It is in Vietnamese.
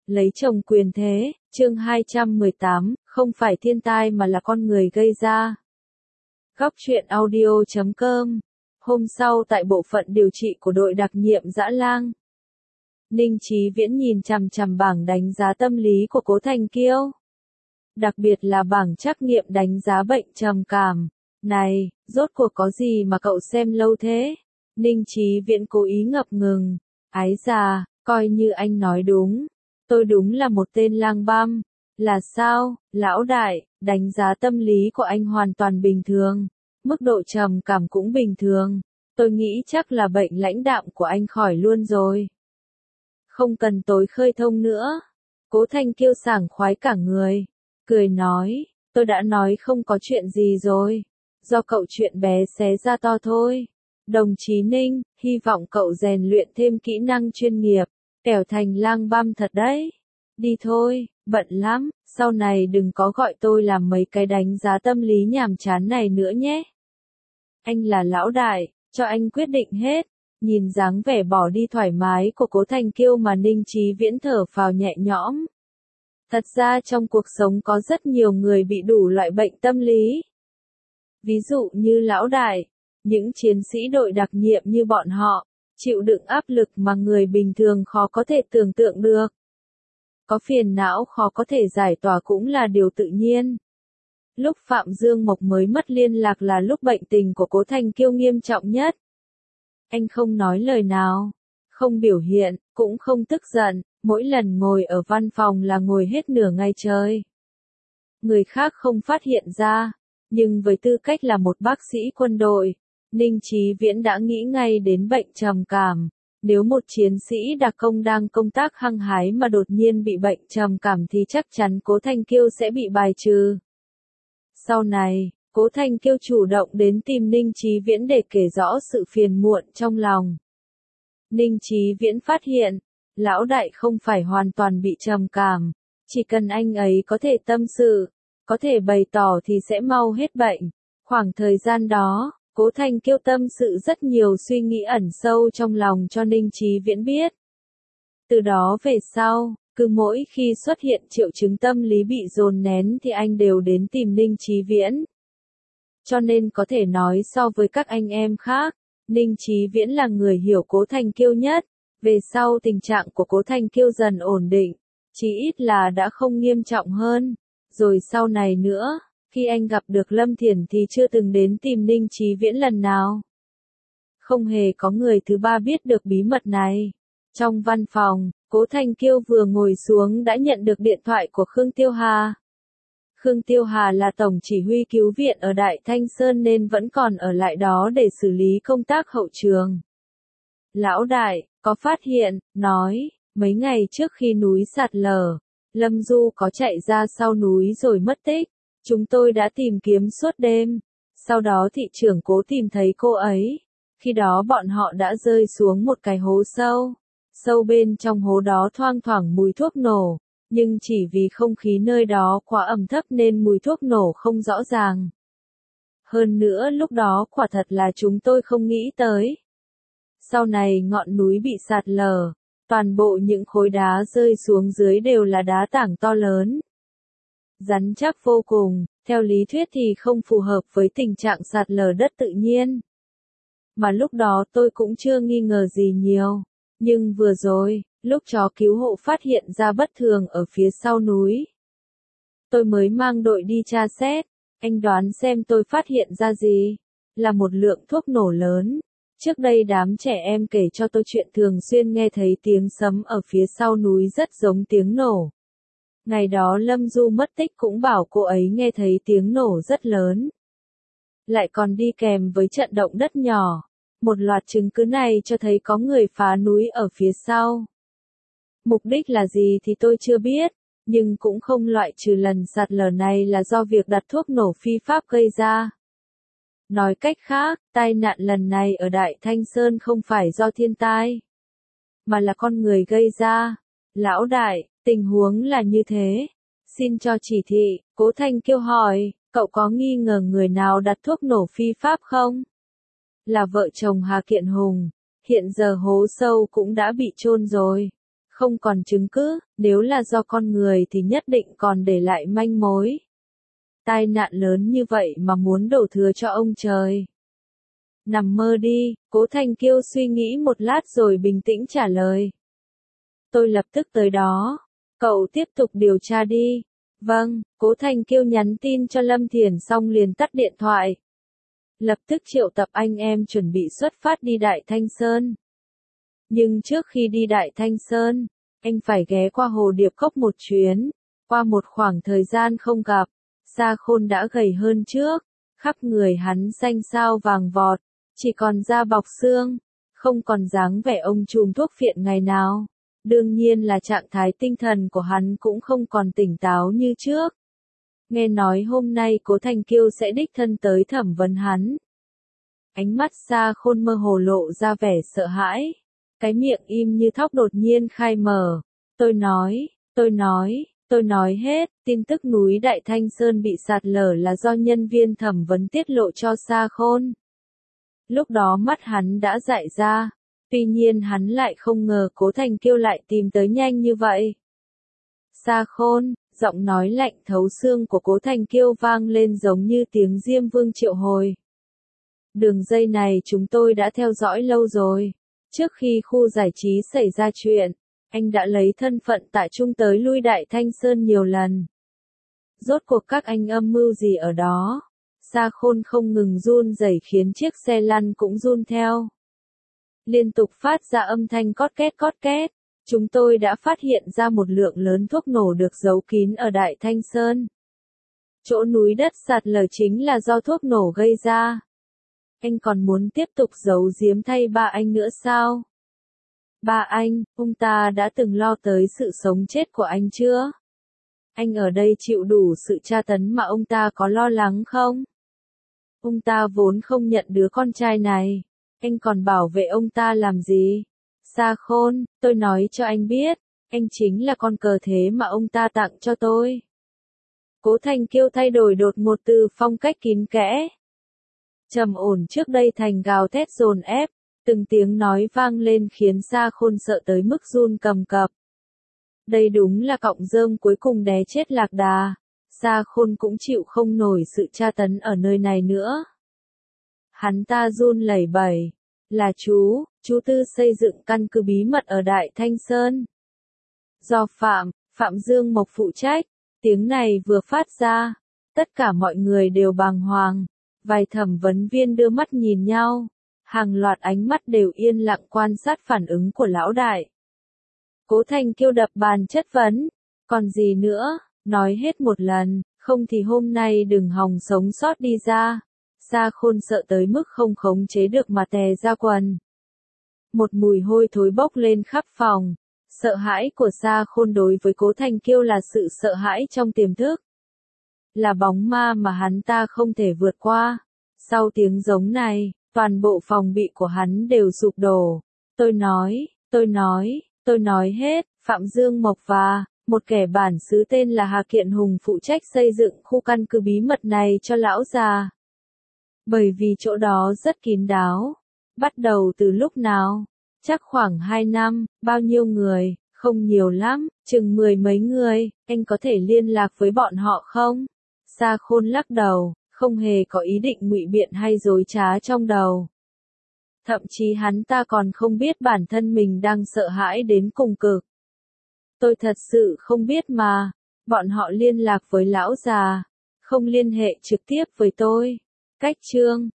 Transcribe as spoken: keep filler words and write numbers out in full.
Lấy chồng quyền thế, chương hai trăm mười tám, không phải thiên tai mà là con người gây ra. Góc truyện audio chấm com. Hôm sau tại bộ phận điều trị của đội đặc nhiệm Dã Lang, Ninh Chí Viễn nhìn chằm chằm bảng đánh giá tâm lý của Cố Thành Kiêu. Đặc biệt là bảng trắc nghiệm đánh giá bệnh trầm cảm. Này, rốt cuộc có gì mà cậu xem lâu thế? Ninh Chí Viễn cố ý ngập ngừng. Ái già, coi như anh nói đúng. Tôi đúng là một tên lang băm. Là sao, lão đại, đánh giá tâm lý của anh hoàn toàn bình thường. Mức độ trầm cảm cũng bình thường. Tôi nghĩ chắc là bệnh lãnh đạm của anh khỏi luôn rồi. Không cần tối khơi thông nữa. Cố Thành Kiêu sảng khoái cả người. Cười nói, tôi đã nói không có chuyện gì rồi. Do cậu chuyện bé xé ra to thôi. Đồng chí Ninh, hy vọng cậu rèn luyện thêm kỹ năng chuyên nghiệp. Kẻo thành lang băm thật đấy. Đi thôi, bận lắm, sau này đừng có gọi tôi làm mấy cái đánh giá tâm lý nhàm chán này nữa nhé. Anh là lão đại, cho anh quyết định hết. Nhìn dáng vẻ bỏ đi thoải mái của Cố Thành Kiêu mà Ninh Chí Viễn thở phào nhẹ nhõm. Thật ra trong cuộc sống có rất nhiều người bị đủ loại bệnh tâm lý. Ví dụ như lão đại, những chiến sĩ đội đặc nhiệm như bọn họ, chịu đựng áp lực mà người bình thường khó có thể tưởng tượng được. Có phiền não khó có thể giải tỏa cũng là điều tự nhiên. Lúc Phạm Dương Mộc mới mất liên lạc là lúc bệnh tình của Cố Thành Kiêu nghiêm trọng nhất. Anh không nói lời nào, không biểu hiện, cũng không tức giận, mỗi lần ngồi ở văn phòng là ngồi hết nửa ngày trời. Người khác không phát hiện ra, nhưng với tư cách là một bác sĩ quân đội, Ninh Chí Viễn đã nghĩ ngay đến bệnh trầm cảm. Nếu một chiến sĩ đặc công đang công tác hăng hái mà đột nhiên bị bệnh trầm cảm thì chắc chắn Cố Thành Kiêu sẽ bị bài trừ. Sau này, Cố Thành Kiêu chủ động đến tìm Ninh Chí Viễn để kể rõ sự phiền muộn trong lòng. Ninh Chí Viễn phát hiện, lão đại không phải hoàn toàn bị trầm cảm, chỉ cần anh ấy có thể tâm sự, có thể bày tỏ thì sẽ mau hết bệnh. Khoảng thời gian đó, Cố Thành Kiêu tâm sự rất nhiều suy nghĩ ẩn sâu trong lòng cho Ninh Chí Viễn biết. Từ đó về sau, cứ mỗi khi xuất hiện triệu chứng tâm lý bị dồn nén thì anh đều đến tìm Ninh Chí Viễn. Cho nên có thể nói so với các anh em khác, Ninh Chí Viễn là người hiểu Cố Thành Kiêu nhất. Về sau tình trạng của Cố Thành Kiêu dần ổn định, chí ít là đã không nghiêm trọng hơn. Rồi sau này nữa, khi anh gặp được Lâm Thiển thì chưa từng đến tìm Ninh Chí Viễn lần nào. Không hề có người thứ ba biết được bí mật này. Trong văn phòng, Cố Thành Kiêu vừa ngồi xuống đã nhận được điện thoại của Khương Tiêu Hà. Khương Tiêu Hà là tổng chỉ huy cứu viện ở Đại Thanh Sơn nên vẫn còn ở lại đó để xử lý công tác hậu trường. Lão đại, có phát hiện, nói, mấy ngày trước khi núi sạt lở, Lâm Du có chạy ra sau núi rồi mất tích. Chúng tôi đã tìm kiếm suốt đêm. Sau đó thị trưởng Cố tìm thấy cô ấy. Khi đó bọn họ đã rơi xuống một cái hố sâu. Sâu bên trong hố đó thoang thoảng mùi thuốc nổ. Nhưng chỉ vì không khí nơi đó quá ẩm thấp nên mùi thuốc nổ không rõ ràng. Hơn nữa lúc đó quả thật là chúng tôi không nghĩ tới. Sau này ngọn núi bị sạt lở. Toàn bộ những khối đá rơi xuống dưới đều là đá tảng to lớn. Rắn chắc vô cùng, theo lý thuyết thì không phù hợp với tình trạng sạt lở đất tự nhiên. Mà lúc đó tôi cũng chưa nghi ngờ gì nhiều. Nhưng vừa rồi, lúc chó cứu hộ phát hiện ra bất thường ở phía sau núi, tôi mới mang đội đi tra xét. Anh đoán xem tôi phát hiện ra gì? Là một lượng thuốc nổ lớn. Trước đây đám trẻ em kể cho tôi chuyện thường xuyên nghe thấy tiếng sấm ở phía sau núi rất giống tiếng nổ. Ngày đó Lâm Du mất tích cũng bảo cô ấy nghe thấy tiếng nổ rất lớn. Lại còn đi kèm với trận động đất nhỏ. Một loạt chứng cứ này cho thấy có người phá núi ở phía sau. Mục đích là gì thì tôi chưa biết, nhưng cũng không loại trừ lần sạt lở này là do việc đặt thuốc nổ phi pháp gây ra. Nói cách khác, tai nạn lần này ở Đại Thanh Sơn không phải do thiên tai, mà là con người gây ra. Lão đại, tình huống là như thế. Xin cho chỉ thị, Cố Thành Kiêu hỏi, cậu có nghi ngờ người nào đặt thuốc nổ phi pháp không? Là vợ chồng Hà Kiện Hùng. Hiện giờ hố sâu cũng đã bị chôn rồi. Không còn chứng cứ, nếu là do con người thì nhất định còn để lại manh mối. Tai nạn lớn như vậy mà muốn đổ thừa cho ông trời. Nằm mơ đi, Cố Thành Kiêu suy nghĩ một lát rồi bình tĩnh trả lời. Tôi lập tức tới đó. Cậu tiếp tục điều tra đi. Vâng, Cố Thành Kiêu nhắn tin cho Lâm Thiền xong liền tắt điện thoại. Lập tức triệu tập anh em chuẩn bị xuất phát đi Đại Thanh Sơn. Nhưng trước khi đi Đại Thanh Sơn, anh phải ghé qua Hồ Điệp Cốc một chuyến. Qua một khoảng thời gian không gặp, Sa Khôn đã gầy hơn trước, khắp người hắn xanh xao vàng vọt, chỉ còn da bọc xương, không còn dáng vẻ ông trùm thuốc phiện ngày nào. Đương nhiên là trạng thái tinh thần của hắn cũng không còn tỉnh táo như trước. Nghe nói hôm nay Cố Thành Kiêu sẽ đích thân tới thẩm vấn hắn. Ánh mắt Sa Khôn mơ hồ lộ ra vẻ sợ hãi. Cái miệng im như thóc đột nhiên khai mở. Tôi nói, tôi nói, tôi nói hết, tin tức núi Đại Thanh Sơn bị sạt lở là do nhân viên thẩm vấn tiết lộ cho Sa Khôn. Lúc đó mắt hắn đã dại ra, tuy nhiên hắn lại không ngờ Cố Thành Kiêu lại tìm tới nhanh như vậy. Sa Khôn, giọng nói lạnh thấu xương của Cố Thành Kiêu vang lên giống như tiếng Diêm Vương triệu hồi. Đường dây này chúng tôi đã theo dõi lâu rồi. Trước khi khu giải trí xảy ra chuyện, anh đã lấy thân phận tại trung tới lui Đại Thanh Sơn nhiều lần. Rốt cuộc các anh âm mưu gì ở đó? Sa Khôn không ngừng run rẩy khiến chiếc xe lăn cũng run theo. Liên tục phát ra âm thanh cót két cót két. Chúng tôi đã phát hiện ra một lượng lớn thuốc nổ được giấu kín ở Đại Thanh Sơn. Chỗ núi đất sạt lở chính là do thuốc nổ gây ra. Anh còn muốn tiếp tục giấu giếm thay ba anh nữa sao? Ba anh, ông ta đã từng lo tới sự sống chết của anh chưa? Anh ở đây chịu đủ sự tra tấn mà ông ta có lo lắng không? Ông ta vốn không nhận đứa con trai này. Anh còn bảo vệ ông ta làm gì? Sa Khôn, tôi nói cho anh biết, anh chính là con cờ thế mà ông ta tặng cho tôi. Cố Thành Kiêu thay đổi đột ngột từ phong cách kín kẽ. Trầm ổn trước đây thành gào thét dồn ép, từng tiếng nói vang lên khiến Sa Khôn sợ tới mức run cầm cập. Đây đúng là cọng rơm cuối cùng đè chết lạc đà. Sa Khôn cũng chịu không nổi sự tra tấn ở nơi này nữa. Hắn ta run lẩy bẩy. Là chú, chú Tư xây dựng căn cứ bí mật ở Đại Thanh Sơn. Do Phạm, Phạm Dương Mộc phụ trách, tiếng này vừa phát ra, tất cả mọi người đều bàng hoàng. Vài thẩm vấn viên đưa mắt nhìn nhau, hàng loạt ánh mắt đều yên lặng quan sát phản ứng của lão đại. Cố Thành Kiêu đập bàn chất vấn, còn gì nữa, nói hết một lần, không thì hôm nay đừng hòng sống sót đi ra. Sa Khôn sợ tới mức không khống chế được mà tè ra quần. Một mùi hôi thối bốc lên khắp phòng. Sợ hãi của Sa Khôn đối với Cố Thành Kiêu là sự sợ hãi trong tiềm thức. Là bóng ma mà hắn ta không thể vượt qua. Sau tiếng giống này, toàn bộ phòng bị của hắn đều sụp đổ. Tôi nói, tôi nói, tôi nói hết, Phạm Dương Mộc và một kẻ bản xứ tên là Hà Kiện Hùng phụ trách xây dựng khu căn cứ bí mật này cho lão già. Bởi vì chỗ đó rất kín đáo. Bắt đầu từ lúc nào? Chắc khoảng hai năm, bao nhiêu người? Không nhiều lắm, chừng mười mấy người, anh có thể liên lạc với bọn họ không? Sa Khôn lắc đầu, không hề có ý định ngụy biện hay dối trá trong đầu. Thậm chí hắn ta còn không biết bản thân mình đang sợ hãi đến cùng cực. Tôi thật sự không biết mà, bọn họ liên lạc với lão già, không liên hệ trực tiếp với tôi. Cách chương